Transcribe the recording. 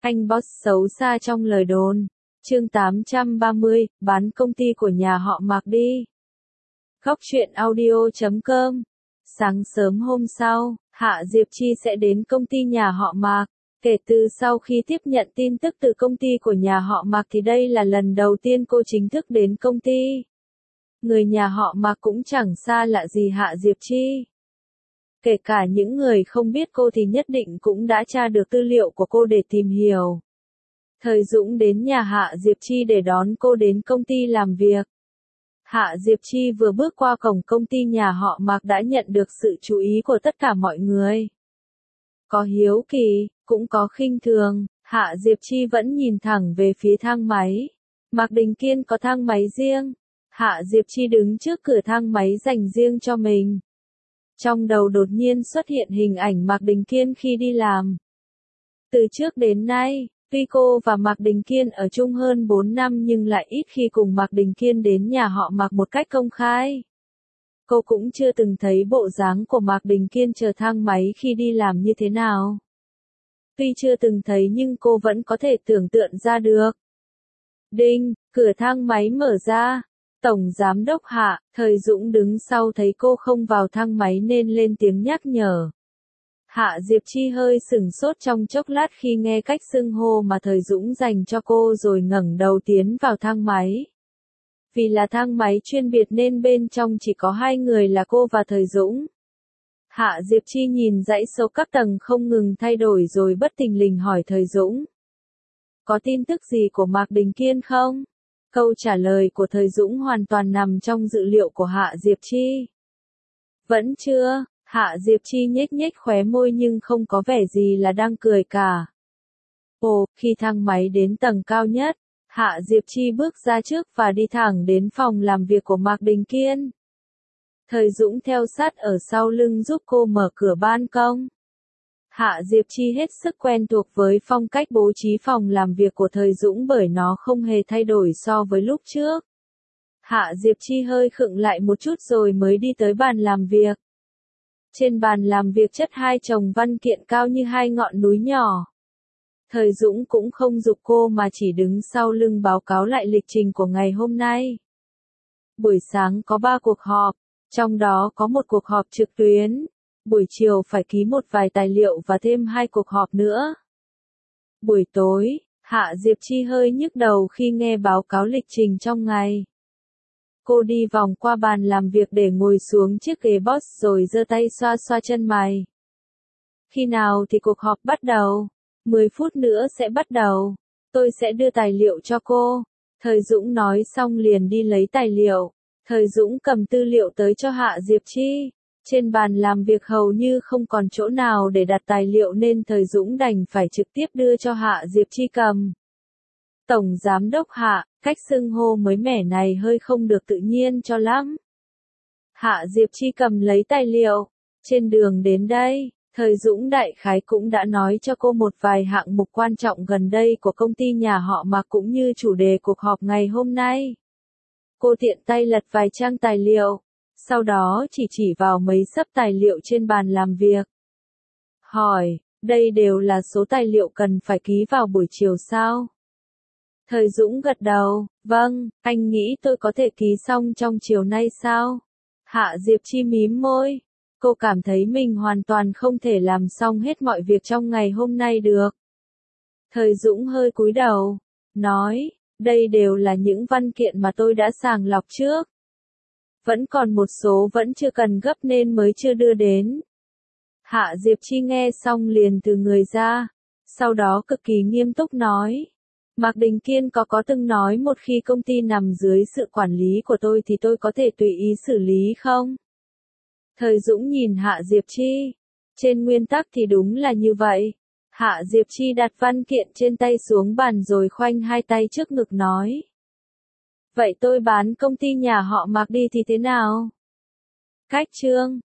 Anh boss xấu xa trong lời đồn. Chương 830, bán công ty của nhà họ Mạc đi. Góc truyện audio.com. Sáng sớm hôm sau, Hạ Diệp Chi sẽ đến công ty nhà họ Mạc. Kể từ sau khi tiếp nhận tin tức từ công ty của nhà họ Mạc thì đây là lần đầu tiên cô chính thức đến công ty. Người nhà họ Mạc cũng chẳng xa lạ gì Hạ Diệp Chi. Kể cả những người không biết cô thì nhất định cũng đã tra được tư liệu của cô để tìm hiểu. Thời Dũng đến nhà Hạ Diệp Chi để đón cô đến công ty làm việc. Hạ Diệp Chi vừa bước qua cổng công ty nhà họ Mạc đã nhận được sự chú ý của tất cả mọi người. Có hiếu kỳ, cũng có khinh thường, Hạ Diệp Chi vẫn nhìn thẳng về phía thang máy. Mạc Đình Kiên có thang máy riêng. Hạ Diệp Chi đứng trước cửa thang máy dành riêng cho mình. Trong đầu đột nhiên xuất hiện hình ảnh Mạc Đình Kiên khi đi làm. Từ trước đến nay, tuy cô và Mạc Đình Kiên ở chung hơn 4 năm nhưng lại ít khi cùng Mạc Đình Kiên đến nhà họ Mạc một cách công khai. Cô cũng chưa từng thấy bộ dáng của Mạc Đình Kiên chờ thang máy khi đi làm như thế nào. Tuy chưa từng thấy nhưng cô vẫn có thể tưởng tượng ra được. Đinh, cửa thang máy mở ra. Tổng Giám đốc Hạ, Thời Dũng đứng sau thấy cô không vào thang máy nên lên tiếng nhắc nhở. Hạ Diệp Chi hơi sửng sốt trong chốc lát khi nghe cách xưng hô mà Thời Dũng dành cho cô rồi ngẩng đầu tiến vào thang máy. Vì là thang máy chuyên biệt nên bên trong chỉ có hai người là cô và Thời Dũng. Hạ Diệp Chi nhìn dãy số các tầng không ngừng thay đổi rồi bất thình lình hỏi Thời Dũng. Có tin tức gì của Mạc Đình Kiên không? Câu trả lời của Thời Dũng hoàn toàn nằm trong dự liệu của Hạ Diệp Chi. Vẫn chưa, Hạ Diệp Chi nhếch nhếch khóe môi nhưng không có vẻ gì là đang cười cả. Ồ, khi thang máy đến tầng cao nhất, Hạ Diệp Chi bước ra trước và đi thẳng đến phòng làm việc của Mạc Đình Kiên. Thời Dũng theo sát ở sau lưng giúp cô mở cửa ban công. Hạ Diệp Chi hết sức quen thuộc với phong cách bố trí phòng làm việc của Thời Dũng bởi nó không hề thay đổi so với lúc trước. Hạ Diệp Chi hơi khựng lại một chút rồi mới đi tới bàn làm việc. Trên bàn làm việc chất hai chồng văn kiện cao như hai ngọn núi nhỏ. Thời Dũng cũng không giục cô mà chỉ đứng sau lưng báo cáo lại lịch trình của ngày hôm nay. Buổi sáng có 3 cuộc họp, trong đó có một cuộc họp trực tuyến. Buổi chiều phải ký một vài tài liệu và thêm 2 cuộc họp nữa. Buổi tối, Hạ Diệp Chi hơi nhức đầu khi nghe báo cáo lịch trình trong ngày. Cô đi vòng qua bàn làm việc để ngồi xuống chiếc ghế boss rồi giơ tay xoa xoa chân mày. Khi nào thì cuộc họp bắt đầu? 10 phút nữa sẽ bắt đầu. Tôi sẽ đưa tài liệu cho cô. Thời Dũng nói xong liền đi lấy tài liệu. Thời Dũng cầm tư liệu tới cho Hạ Diệp Chi. Trên bàn làm việc hầu như không còn chỗ nào để đặt tài liệu nên Thời Dũng đành phải trực tiếp đưa cho Hạ Diệp Chi cầm. Tổng Giám đốc Hạ, cách xưng hô mới mẻ này hơi không được tự nhiên cho lắm. Hạ Diệp Chi cầm lấy tài liệu. Trên đường đến đây, Thời Dũng đại khái cũng đã nói cho cô một vài hạng mục quan trọng gần đây của công ty nhà họ Mạc cũng như chủ đề cuộc họp ngày hôm nay. Cô tiện tay lật vài trang tài liệu. Sau đó chỉ vào mấy xấp tài liệu trên bàn làm việc. Hỏi, đây đều là số tài liệu cần phải ký vào buổi chiều sao? Thời Dũng gật đầu, vâng, anh nghĩ tôi có thể ký xong trong chiều nay sao? Hạ Diệp Chi mím môi. Cô cảm thấy mình hoàn toàn không thể làm xong hết mọi việc trong ngày hôm nay được. Thời Dũng hơi cúi đầu, nói, đây đều là những văn kiện mà tôi đã sàng lọc trước. Vẫn còn một số vẫn chưa cần gấp nên mới chưa đưa đến. Hạ Diệp Chi nghe xong liền từ người ra. Sau đó cực kỳ nghiêm túc nói. Mạc Đình Kiên có từng nói một khi công ty nằm dưới sự quản lý của tôi thì tôi có thể tùy ý xử lý không? Thời Dũng nhìn Hạ Diệp Chi. Trên nguyên tắc thì đúng là như vậy. Hạ Diệp Chi đặt văn kiện trên tay xuống bàn rồi khoanh hai tay trước ngực nói. Vậy tôi bán công ty nhà họ Mạc đi thì thế nào? Cách chương